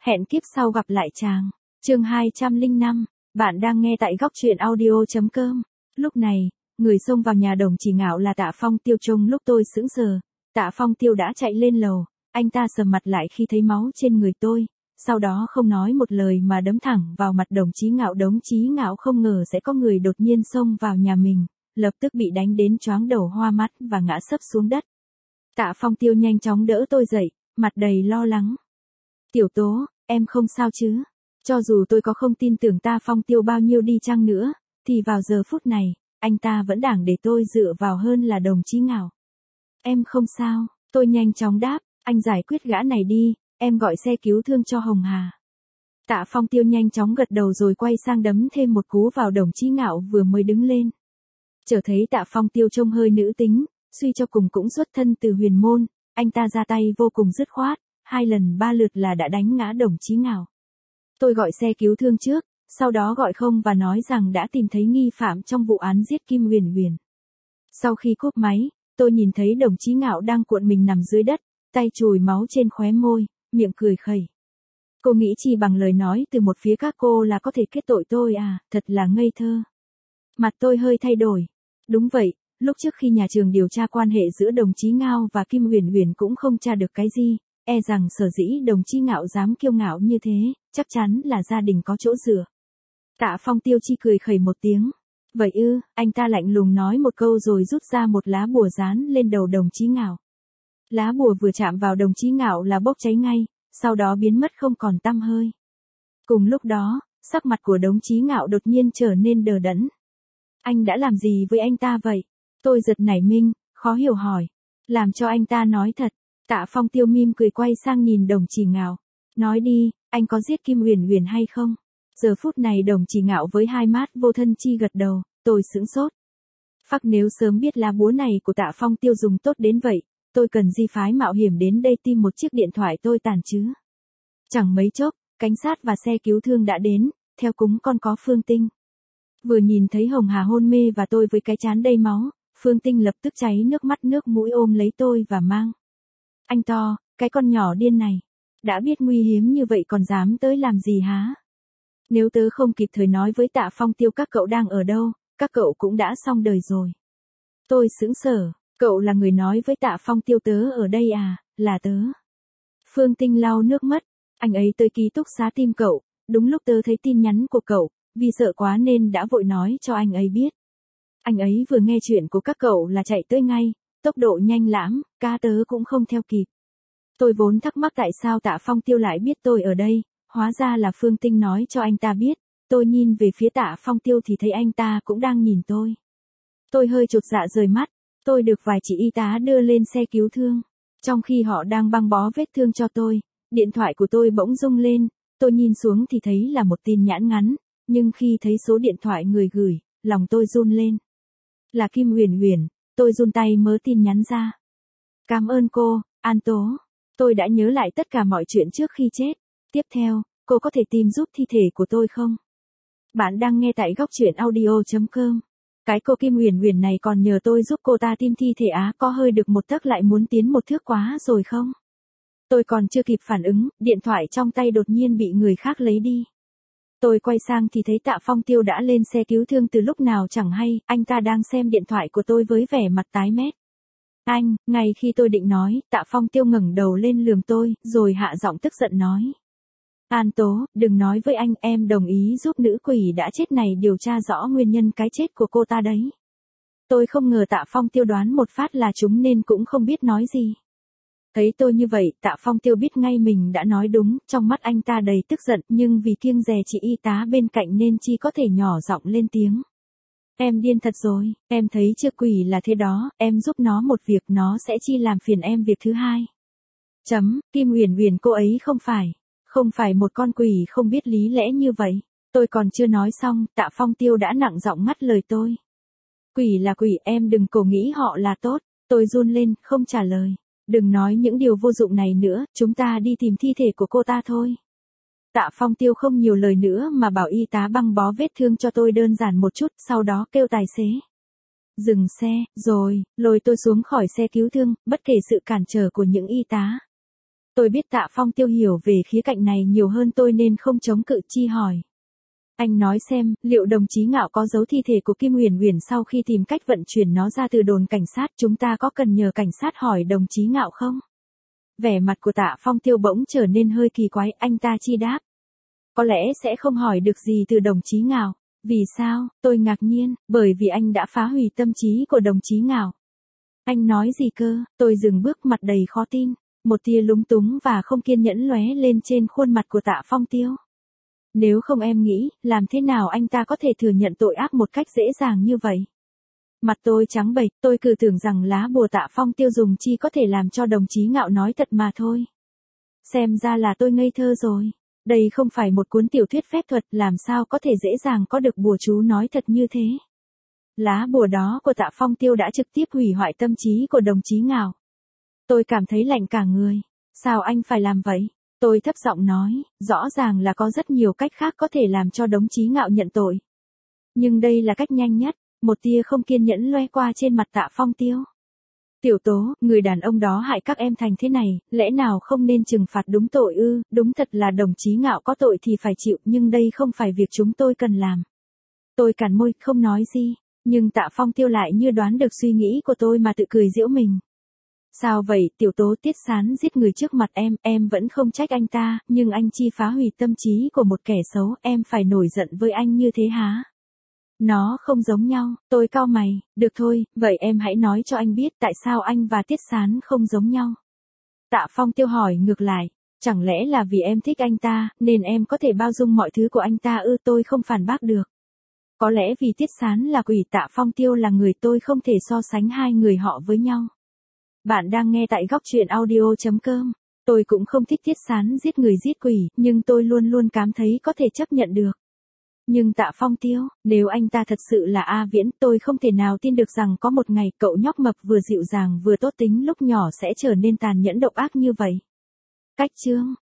Hẹn kiếp sau gặp lại chàng. Chương 205, bạn đang nghe tại góc truyện audio.com. Lúc này, người xông vào nhà Đồng Chỉ Ngạo là Tạ Phong Tiêu. Trông lúc tôi sững sờ, Tạ Phong Tiêu đã chạy lên lầu, anh ta sầm mặt lại khi thấy máu trên người tôi, sau đó không nói một lời mà đấm thẳng vào mặt Đồng Chí Ngạo. Đồng Chí Ngạo không ngờ sẽ có người đột nhiên xông vào nhà mình, lập tức bị đánh đến choáng đầu hoa mắt và ngã sấp xuống đất. Tạ Phong Tiêu nhanh chóng đỡ tôi dậy, mặt đầy lo lắng. Tiểu Tố, em không sao chứ? Cho dù tôi có không tin tưởng Tạ Phong Tiêu bao nhiêu đi chăng nữa, thì vào giờ phút này, anh ta vẫn đảng để tôi dựa vào hơn là Đồng Chí Ngạo. Em không sao, tôi nhanh chóng đáp, anh giải quyết gã này đi, em gọi xe cứu thương cho Hồng Hà. Tạ Phong Tiêu nhanh chóng gật đầu rồi quay sang đấm thêm một cú vào Đồng Chí Ngạo vừa mới đứng lên. Chờ thấy Tạ Phong Tiêu trông hơi nữ tính, suy cho cùng cũng xuất thân từ huyền môn, anh ta ra tay vô cùng dứt khoát, 2 lần 3 lượt là đã đánh ngã Đồng Chí Ngạo. Tôi gọi xe cứu thương trước, sau đó gọi không và nói rằng đã tìm thấy nghi phạm trong vụ án giết Kim Huyền Huyền. Sau khi cúp máy, tôi nhìn thấy Đồng Chí Ngạo đang cuộn mình nằm dưới đất, tay chùi máu trên khóe môi, miệng cười khẩy. Cô nghĩ chỉ bằng lời nói từ một phía các cô là có thể kết tội tôi à, thật là ngây thơ. Mặt tôi hơi thay đổi. Đúng vậy, lúc trước khi nhà trường điều tra quan hệ giữa Đồng Chí Ngạo và Kim Huyền Huyền cũng không tra được cái gì, e rằng sở dĩ Đồng Chí Ngạo dám kiêu ngạo như thế, chắc chắn là gia đình có chỗ dựa. Tạ Phong Tiêu chỉ cười khẩy một tiếng. Vậy ư, anh ta lạnh lùng nói một câu rồi rút ra một lá bùa dán lên đầu Đồng Chí Ngạo. Lá bùa vừa chạm vào Đồng Chí Ngạo là bốc cháy ngay, sau đó biến mất không còn tăm hơi. Cùng lúc đó, sắc mặt của Đồng Chí Ngạo đột nhiên trở nên đờ đẫn. Anh đã làm gì với anh ta vậy? Tôi giật nảy mình, khó hiểu hỏi. Làm cho anh ta nói thật. Tạ Phong Tiêu mỉm cười quay sang nhìn Đồng Chỉ Ngạo. Nói đi, anh có giết Kim Huyền Huyền hay không? Giờ phút này Đồng Chỉ Ngạo với hai mắt vô thân chi gật đầu, tôi sững sốt. Phắc, nếu sớm biết lá búa này của Tạ Phong Tiêu dùng tốt đến vậy, tôi cần gì phái mạo hiểm đến đây tìm một chiếc điện thoại tôi tàn chứ? Chẳng mấy chốc, cảnh sát và xe cứu thương đã đến, theo cúng còn có Phương Tinh. Vừa nhìn thấy Hồng Hà hôn mê và tôi với cái trán đầy máu, Phương Tinh lập tức cháy nước mắt nước mũi ôm lấy tôi và mang. Anh to, cái con nhỏ điên này, đã biết nguy hiểm như vậy còn dám tới làm gì hả? Nếu tớ không kịp thời nói với Tạ Phong Tiêu các cậu đang ở đâu, các cậu cũng đã xong đời rồi. Tôi sững sờ, cậu là người nói với Tạ Phong Tiêu tớ ở đây à, là tớ. Phương Tinh lau nước mắt, anh ấy tới ký túc xá tìm cậu, đúng lúc tớ thấy tin nhắn của cậu, vì sợ quá nên đã vội nói cho anh ấy biết. Anh ấy vừa nghe chuyện của các cậu là chạy tới ngay, tốc độ nhanh lắm, cá tớ cũng không theo kịp. Tôi vốn thắc mắc tại sao Tạ Phong Tiêu lại biết tôi ở đây, hóa ra là Phương Tinh nói cho anh ta biết. Tôi nhìn về phía Tạ Phong Tiêu thì thấy anh ta cũng đang nhìn tôi. Tôi hơi chột dạ rời mắt, tôi được vài chị y tá đưa lên xe cứu thương. Trong khi họ đang băng bó vết thương cho tôi, điện thoại của tôi bỗng rung lên, tôi nhìn xuống thì thấy là một tin nhắn ngắn, nhưng khi thấy số điện thoại người gửi, lòng tôi run lên. Là Kim Huyền Huyền, tôi run tay mớ tin nhắn ra. Cảm ơn cô, An Tố. Tôi đã nhớ lại tất cả mọi chuyện trước khi chết. Tiếp theo, cô có thể tìm giúp thi thể của tôi không? Bạn đang nghe tại góc truyện audio.com. Cái cô Kim Huyền Huyền này còn nhờ tôi giúp cô ta tìm thi thể á, có hơi được một tấc lại muốn tiến một thước quá rồi không? Tôi còn chưa kịp phản ứng, điện thoại trong tay đột nhiên bị người khác lấy đi. Tôi quay sang thì thấy Tạ Phong Tiêu đã lên xe cứu thương từ lúc nào chẳng hay, anh ta đang xem điện thoại của tôi với vẻ mặt tái mét. Anh, ngay khi tôi định nói, Tạ Phong Tiêu ngẩng đầu lên lườm tôi, rồi hạ giọng tức giận nói. An Tố, đừng nói với anh, em đồng ý giúp nữ quỷ đã chết này điều tra rõ nguyên nhân cái chết của cô ta đấy. Tôi không ngờ Tạ Phong Tiêu đoán một phát là chúng nên cũng không biết nói gì. Thấy tôi như vậy, Tạ Phong Tiêu biết ngay mình đã nói đúng, trong mắt anh ta đầy tức giận, nhưng vì kiêng dè chị y tá bên cạnh nên chỉ có thể nhỏ giọng lên tiếng. Em điên thật rồi, em thấy chưa, quỷ là thế đó, em giúp nó một việc nó sẽ chi làm phiền em việc thứ hai. Kim Huyền Huyền cô ấy không phải một con quỷ không biết lý lẽ như vậy. Tôi còn chưa nói xong, Tạ Phong Tiêu đã nặng giọng ngắt lời tôi. Quỷ là quỷ, em đừng cố nghĩ họ là tốt. Tôi run lên, không trả lời. Đừng nói những điều vô dụng này nữa, chúng ta đi tìm thi thể của cô ta thôi. Tạ Phong Tiêu không nhiều lời nữa mà bảo y tá băng bó vết thương cho tôi đơn giản một chút, sau đó kêu tài xế dừng xe, rồi lôi tôi xuống khỏi xe cứu thương, bất kể sự cản trở của những y tá. Tôi biết Tạ Phong Tiêu hiểu về khía cạnh này nhiều hơn tôi nên không chống cự chi hỏi. Anh nói xem, liệu đồng chí Ngạo có giấu thi thể của Kim Uyển Uyển sau khi tìm cách vận chuyển nó ra từ đồn cảnh sát, chúng ta có cần nhờ cảnh sát hỏi đồng chí Ngạo không? Vẻ mặt của Tạ Phong Tiêu bỗng trở nên hơi kỳ quái, anh ta chi đáp. Có lẽ sẽ không hỏi được gì từ đồng chí Ngạo. Vì sao? Tôi ngạc nhiên, bởi vì anh đã phá hủy tâm trí của đồng chí Ngạo. Anh nói gì cơ? Tôi dừng bước, mặt đầy khó tin. Một tia lúng túng và không kiên nhẫn lóe lên trên khuôn mặt của Tạ Phong Tiêu. Nếu không em nghĩ, làm thế nào anh ta có thể thừa nhận tội ác một cách dễ dàng như vậy? Mặt tôi trắng bệch, tôi cứ tưởng rằng lá bùa Tạ Phong Tiêu dùng chi có thể làm cho đồng chí Ngạo nói thật mà thôi. Xem ra là tôi ngây thơ rồi. Đây không phải một cuốn tiểu thuyết phép thuật, làm sao có thể dễ dàng có được bùa chú nói thật như thế. Lá bùa đó của Tạ Phong Tiêu đã trực tiếp hủy hoại tâm trí của đồng chí Ngạo. Tôi cảm thấy lạnh cả người. Sao anh phải làm vậy? Tôi thấp giọng nói, rõ ràng là có rất nhiều cách khác có thể làm cho đồng chí Ngạo nhận tội. Nhưng đây là cách nhanh nhất. Một tia không kiên nhẫn loe qua trên mặt Tạ Phong Tiêu. Tiểu Tố, người đàn ông đó hại các em thành thế này, lẽ nào không nên trừng phạt đúng tội ư? Đúng thật là đồng chí Ngạo có tội thì phải chịu, nhưng đây không phải việc chúng tôi cần làm. Tôi cắn môi, không nói gì, nhưng Tạ Phong Tiêu lại như đoán được suy nghĩ của tôi mà tự cười giễu mình. Sao vậy, Tiểu Tố, Tiết Sán giết người trước mặt em vẫn không trách anh ta, nhưng anh chi phá hủy tâm trí của một kẻ xấu, em phải nổi giận với anh như thế hả? Nó không giống nhau, tôi cau mày, được thôi, vậy em hãy nói cho anh biết tại sao anh và Tiết Sán không giống nhau. Tạ Phong Tiêu hỏi ngược lại, chẳng lẽ là vì em thích anh ta, nên em có thể bao dung mọi thứ của anh ta ư? Tôi không phản bác được. Có lẽ vì Tiết Sán là quỷ, Tạ Phong Tiêu là người, tôi không thể so sánh hai người họ với nhau. Bạn đang nghe tại góc truyện audio.com. Tôi cũng không thích Tiết Sán giết người giết quỷ, nhưng tôi luôn luôn cảm thấy có thể chấp nhận được. Nhưng Tạ Phong Tiêu, nếu anh ta thật sự là A Viễn, tôi không thể nào tin được rằng có một ngày cậu nhóc mập vừa dịu dàng vừa tốt tính lúc nhỏ sẽ trở nên tàn nhẫn độc ác như vậy. Cách chương